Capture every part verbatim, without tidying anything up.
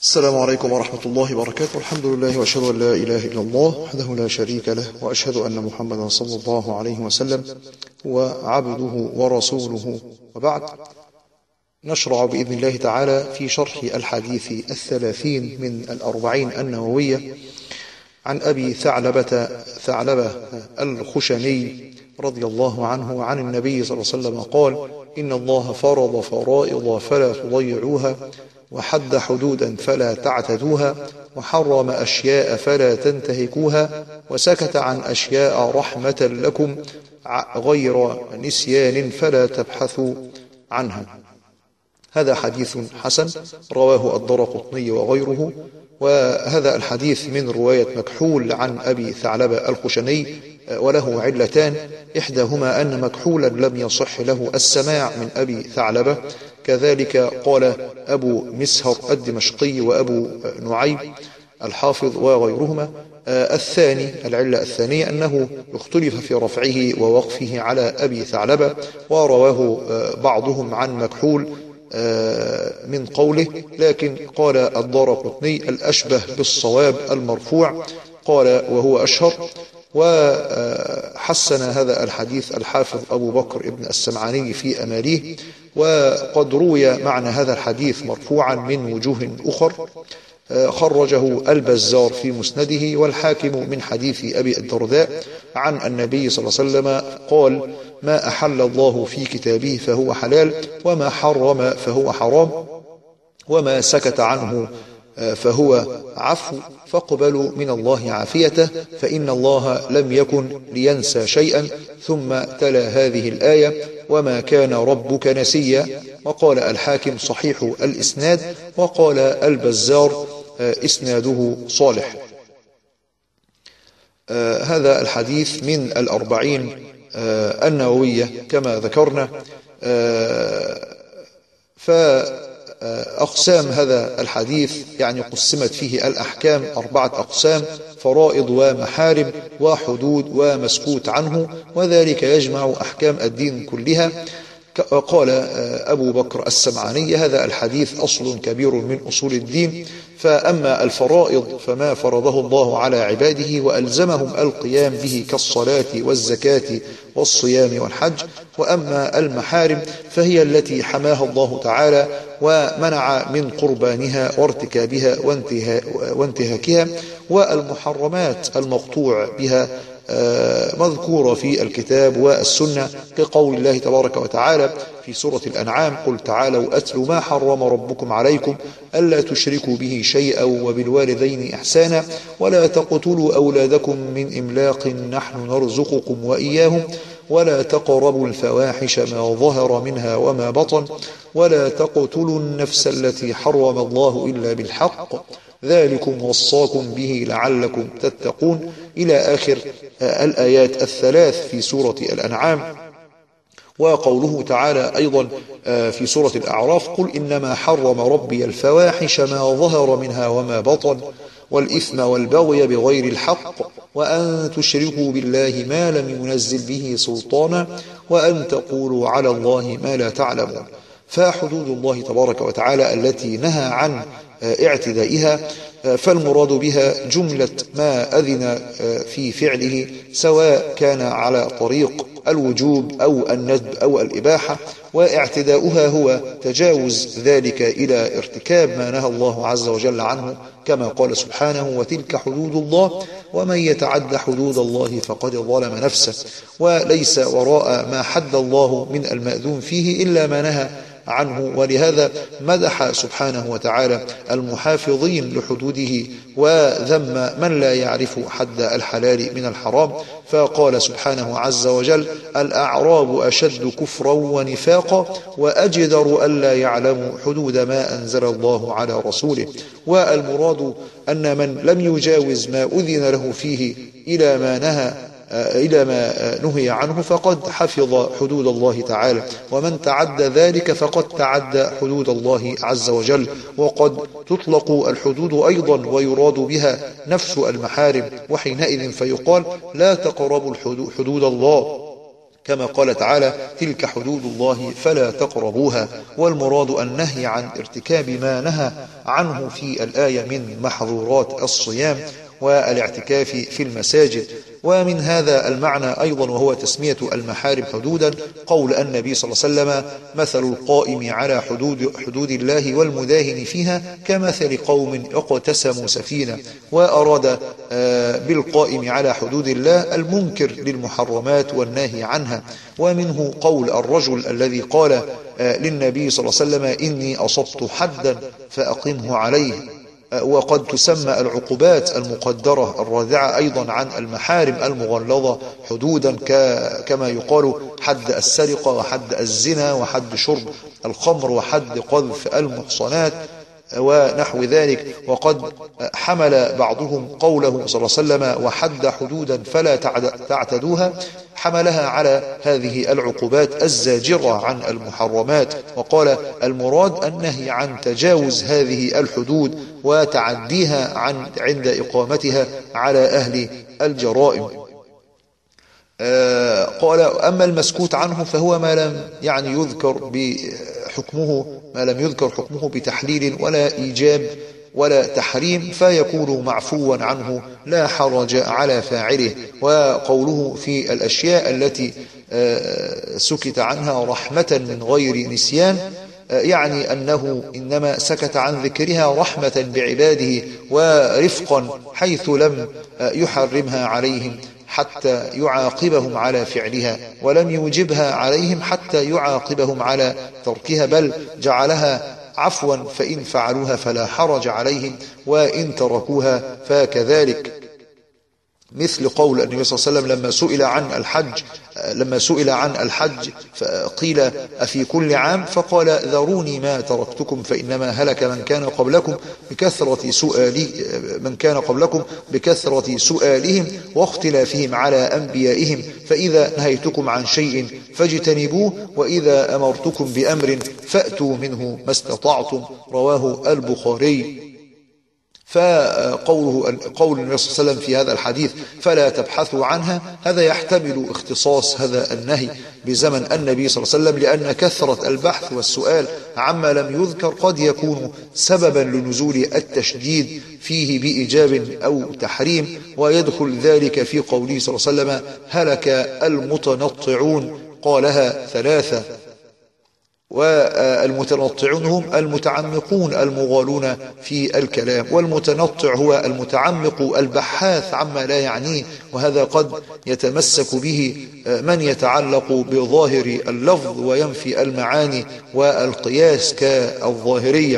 السلام عليكم ورحمة الله وبركاته. الحمد لله وأشهد أن لا إله إلا الله وحده لا شريك له، وأشهد أن محمدا صلى الله عليه وسلم وعبده ورسوله، وبعد. نشرع بإذن الله تعالى في شرح الحديث الثلاثين من الأربعين النووية عن أبي ثعلبة ثعلبة الخشني رضي الله عنه عن النبي صلى الله عليه وسلم قال: إن الله فرض فرائض فلا تضيعوها، وحد حدودا فلا تعتدوها، وحرم أشياء فلا تنتهكوها، وسكت عن أشياء رحمة لكم غير نسيان فلا تبحثوا عنها. هذا حديث حسن رواه الدرقطني وغيره. وهذا الحديث من رواية مكحول عن أبي ثعلبة الخشني، وله علتان: إحداهما أن مكحولا لم يصح له السماع من أبي ثعلبة، كذلك قال أبو مسهر الدمشقي وأبو نعيم الحافظ وغيرهما. الثاني العلة الثانية أنه اختلف في رفعه ووقفه على أبي ثعلبة، ورواه بعضهم عن مكحول من قوله، لكن قال الدارقطني الأشبه بالصواب المرفوع، قال وهو أشهر. وحسن هذا الحديث الحافظ أبو بكر ابن السمعاني في أماليه. وقد روي معنى هذا الحديث مرفوعا من وجوه أخر، خرجه البزار في مسنده، والحاكم من حديث أبي الدرداء عن النبي صلى الله عليه وسلم قال: ما أحل الله في كتابه فهو حلال، وما حرم فهو حرام، وما سكت عنه فهو عفو، فاقبلوا من الله عافيته، فإن الله لم يكن لينسى شيئا. ثم تلا هذه الآية: وما كان ربك نسيا. وقال الحاكم صحيح الإسناد، وقال البزار إسناده صالح. آه هذا الحديث من الأربعين آه النووية كما ذكرنا. آه فأقسام هذا الحديث يعني قسمت فيه الأحكام أربعة أقسام: فرائض ومحارم وحدود ومسكوت عنه، وذلك يجمع أحكام الدين كلها. قال أبو بكر السمعاني: هذا الحديث أصل كبير من أصول الدين. فأما الفرائض فما فرضه الله على عباده وألزمهم القيام به كالصلاة والزكاة والصيام والحج. وأما المحارم فهي التي حماها الله تعالى ومنع من قربانها وارتكابها وانتهاكها. والمحرمات المقطوع بها مذكورة في الكتاب والسنة، كقول الله تبارك وتعالى في سورة الأنعام: قل تعالوا أتل ما حرم ربكم عليكم ألا تشركوا به شيئا وبالوالدين إحسانا ولا تقتلوا أولادكم من إملاق نحن نرزقكم وإياهم ولا تقربوا الفواحش ما ظهر منها وما بطن ولا تقتلوا النفس التي حرم الله إلا بالحق ذلكم وصاكم به لعلكم تتقون، إلى آخر الآيات الثلاث في سورة الأنعام. وقوله تعالى أيضا في سورة الأعراف: قل إنما حرم ربي الفواحش ما ظهر منها وما بطن والإثم والبغي بغير الحق وأن تشركوا بالله ما لم ينزل به سلطانا وأن تقولوا على الله ما لا تعلمون. فحدود الله تبارك وتعالى التي نهى عن اعتدائها، فالمراد بها جملة ما أذن في فعله، سواء كان على طريق الوجوب أو الندب أو الإباحة، واعتداؤها هو تجاوز ذلك إلى ارتكاب ما نهى الله عز وجل عنه، كما قال سبحانه: وتلك حدود الله ومن يتعد حدود الله فقد ظلم نفسه. وليس وراء ما حد الله من المأذون فيه إلا ما نهى عنه. ولهذا مدح سبحانه وتعالى المحافظين لحدوده وذم من لا يعرف حد الحلال من الحرام، فقال سبحانه عز وجل: الأعراب أشد كفرا ونفاقا وأجدر ألا يعلموا حدود ما أنزل الله على رسوله. والمراد أن من لم يجاوز ما أذن له فيه إلى ما نهى إلى ما نهي عنه فقد حفظ حدود الله تعالى، ومن تعدى ذلك فقد تعدى حدود الله عز وجل. وقد تطلق الحدود أيضا ويراد بها نفس المحارم، وحينئذ فيقال: لا تقربوا حدود الله كما قال تعالى: تلك حدود الله فلا تقربوها. والمراد النهي عن ارتكاب ما نهى عنه في الآية من محظورات الصيام والاعتكاف في المساجد. ومن هذا المعنى أيضا، وهو تسمية المحارم حدودا، قول النبي صلى الله عليه وسلم: مثل القائم على حدود, حدود الله والمداهن فيها كمثل قوم اقتسموا سفينة. وأراد بالقائم على حدود الله المنكر للمحرمات والناهي عنها. ومنه قول الرجل الذي قال للنبي صلى الله عليه وسلم: إني أصبت حدا فأقمه عليه. وقد تسمى العقوبات المقدرة الرادعة أيضا عن المحارم المغلظة حدودا، كما يقال حد السرقة وحد الزنا وحد شرب الخمر وحد قذف المحصنات ونحو ذلك. وقد حمل بعضهم قوله صلى الله عليه وسلم: وحد حدودا فلا تعتدوها، حملها على هذه العقوبات الزاجرة عن المحرمات، وقال: المراد النهي عن تجاوز هذه الحدود وتعديها عن عند إقامتها على أهل الجرائم. آه قال: أما المسكوت عنه فهو ما لم يعني يذكر بحكمه ما لم يذكر حكمه بتحليل ولا إيجاب ولا تحريم، فيكون معفوا عنه لا حرج على فاعله. وقوله في الأشياء التي آه سكت عنها رحمة من غير نسيان، يعني أنه إنما سكت عن ذكرها رحمة بعباده ورفقا، حيث لم يحرمها عليهم حتى يعاقبهم على فعلها، ولم يوجبها عليهم حتى يعاقبهم على تركها، بل جعلها عفوا، فإن فعلوها فلا حرج عليهم وإن تركوها فكذلك. مثل قول النبي صلى الله عليه وسلم لما سئل عن الحج لما سئل عن الحج قيل: أفي كل عام؟ فقال: ذروني ما تركتكم فإنما هلك من كان قبلكم بكثرة سؤال من كان قبلكم بكثرة سؤالهم واختلافهم على أنبيائهم، فإذا نهيتكم عن شيء فاجتنبوه، وإذا أمرتكم بأمر فأتوا منه ما استطعتم. رواه البخاري. فقوله قول النبي صلى الله عليه وسلم في هذا الحديث: فلا تبحثوا عنها، هذا يحتمل اختصاص هذا النهي بزمن النبي صلى الله عليه وسلم، لأن كثرة البحث والسؤال عما لم يذكر قد يكون سببا لنزول التشديد فيه بإيجاب أو تحريم. ويدخل ذلك في قوله صلى الله عليه وسلم: هلك المتنطعون، قالها ثلاثة. والمتنطعون هم المتعمقون المغالون في الكلام، والمتنطع هو المتعمق البحاث عما لا يعنيه، وهذا قد يتمسك به من يتعلق بظاهر اللفظ وينفي المعاني والقياس كالظاهرية.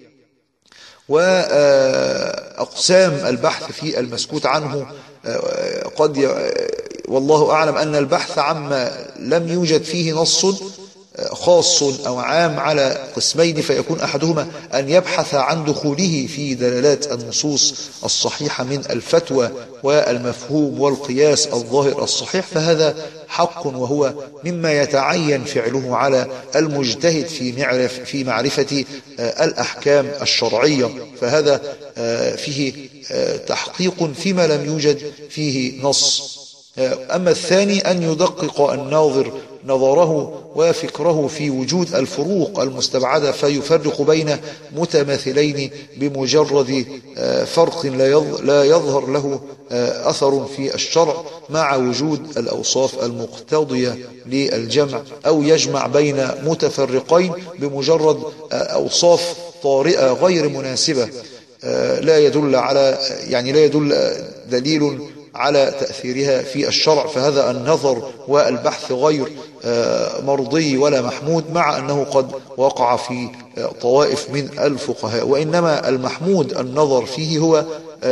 وأقسام البحث في المسكوت عنه قد والله أعلم أن البحث عما لم يوجد فيه نص خاص أو عام على قسمين، فيكون أحدهما أن يبحث عن دخوله في دلالات النصوص الصحيحة من الفتوى والمفهوم والقياس الظاهر الصحيح، فهذا حق، وهو مما يتعين فعله على المجتهد في معرف في معرفة الأحكام الشرعية، فهذا فيه تحقيق فيما لم يوجد فيه نص. أما الثاني أن يدقق الناظر نظره وفكره في وجود الفروق المستبعدة، فيفرق بين متماثلين بمجرد فرق لا يظهر له أثر في الشرع مع وجود الأوصاف المقتضية للجمع، أو يجمع بين متفرقين بمجرد أوصاف طارئة غير مناسبة لا يدل على يعني لا يدل دليل على تأثيرها في الشرع، فهذا النظر والبحث غير مرضي ولا محمود، مع أنه قد وقع في طوائف من الفقهاء. وإنما المحمود النظر فيه هو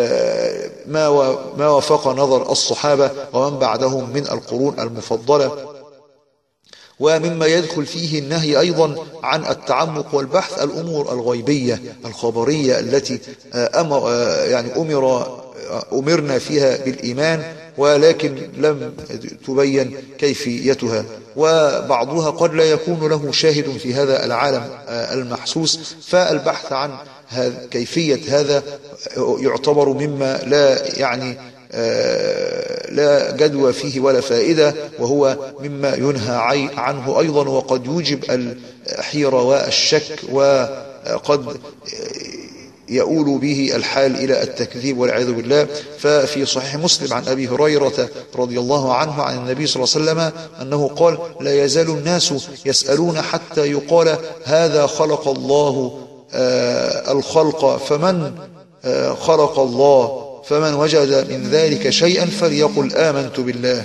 ما وافق نظر الصحابة ومن بعدهم من القرون المفضلة. ومما يدخل فيه النهي أيضا عن التعمق والبحث الأمور الغيبية الخبرية التي أمر يعني أمر أمرنا فيها بالإيمان ولكن لم تبين كيفيتها، وبعضها قد لا يكون له شاهد في هذا العالم المحسوس، فالبحث عن كيفية هذا يعتبر مما لا يعني لا جدوى فيه ولا فائدة، وهو مما ينهى عنه أيضا، وقد يوجب الحيرة والشك، وقد يؤول به الحال إلى التكذيب والعياذ بالله. ففي صحيح مسلم عن أبي هريرة رضي الله عنه عن النبي صلى الله عليه وسلم أنه قال: لا يزال الناس يسألون حتى يقال هذا خلق الله الخلق، فمن خلق الله؟ فمن وجد من ذلك شيئا فليقل آمنت بالله.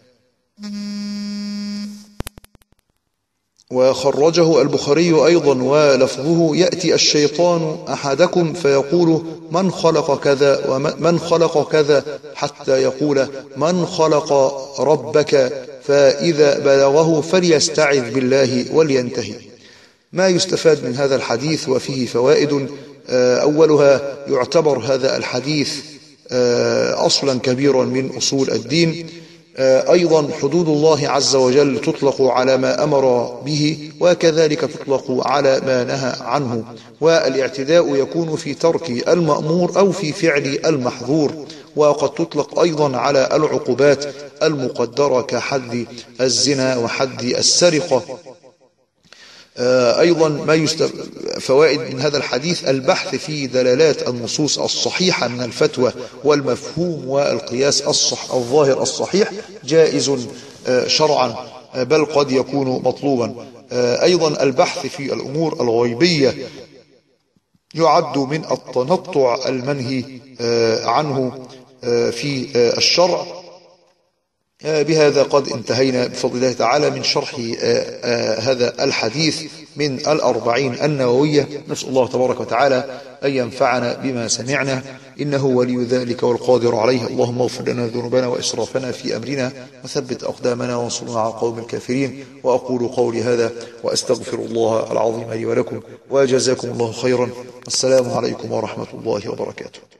وخرجه البخاري أيضا ولفظه: يأتي الشيطان أحدكم فيقول من خلق كذا ومن خلق كذا، حتى يقول من خلق ربك، فإذا بلغه فليستعذ بالله ولينتهي. ما يستفاد من هذا الحديث وفيه فوائد. أولها: يعتبر هذا الحديث أصلا كبيرا من أصول الدين. أيضا حدود الله عز وجل تطلق على ما أمر به، وكذلك تطلق على ما نهى عنه، والاعتداء يكون في ترك المأمور أو في فعل المحظور، وقد تطلق أيضا على العقوبات المقدرة كحد الزنا وحد السرقة. أيضا ما يست... فوائد من هذا الحديث: البحث في دلالات النصوص الصحيحة من الفتوى والمفهوم والقياس الصح الظاهر الصحيح جائز شرعا، بل قد يكون مطلوبا. أيضا البحث في الأمور الغيبية يعد من التنطع المنهي عنه في الشرع. بهذا قد انتهينا بفضل الله تعالى من شرح هذا الحديث من الأربعين النووية. نسأل الله تبارك وتعالى أن ينفعنا بما سمعنا، إنه ولي ذلك والقادر عليه. اللهم اغفر لنا ذنوبنا وإسرافنا في أمرنا، وثبت أقدامنا وانصرنا على القوم الكافرين. وأقول قولي هذا وأستغفر الله العظيم لي ولكم، وجزاكم الله خيرا. السلام عليكم ورحمة الله وبركاته.